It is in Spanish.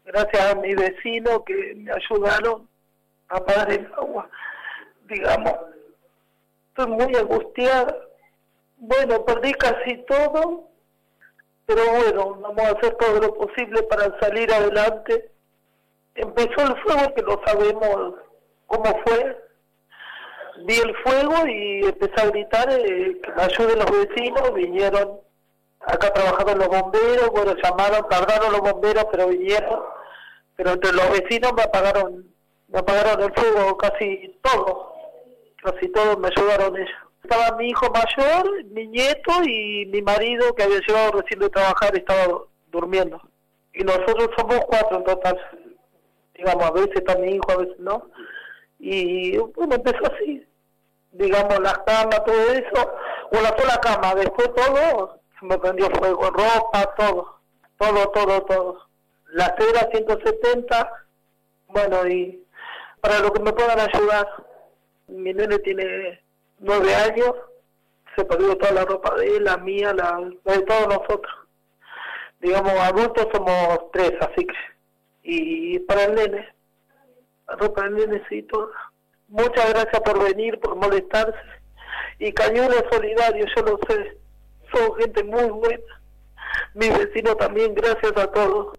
gracias a mi vecino que me ayudaron a pagar el agua. Digamos, estoy muy angustiada. Bueno, perdí casi todo, pero bueno, vamos a hacer todo lo posible para salir adelante. Empezó el fuego, que no sabemos cómo fue. Vi el fuego y empecé a gritar que me ayuden los vecinos. Vinieron, acá trabajaron los bomberos, bueno, llamaron, tardaron los bomberos, pero vinieron. Pero entre los vecinos me apagaron el fuego casi todo me ayudaron ellos. Estaba mi hijo mayor, mi nieto y mi marido, que había llegado recién de trabajar, estaba durmiendo. Y nosotros somos 4 en total. Digamos, a veces está mi hijo, a veces no. Y bueno, empezó así. Digamos, las camas, todo eso, una sola cama. Después todo, se me prendió fuego, ropa, todo. La cera 170, bueno, y para lo que me puedan ayudar. Mi nene tiene 9 años, se perdió toda la ropa de él, la mía, la de todos nosotros. Digamos, adultos somos 3, así que... Y para el nene, la ropa del nene sí, todo. Muchas gracias por venir, por molestarse. Y Cañuelas Solidario, yo lo sé, son gente muy buena. Mi vecino también, gracias a todos.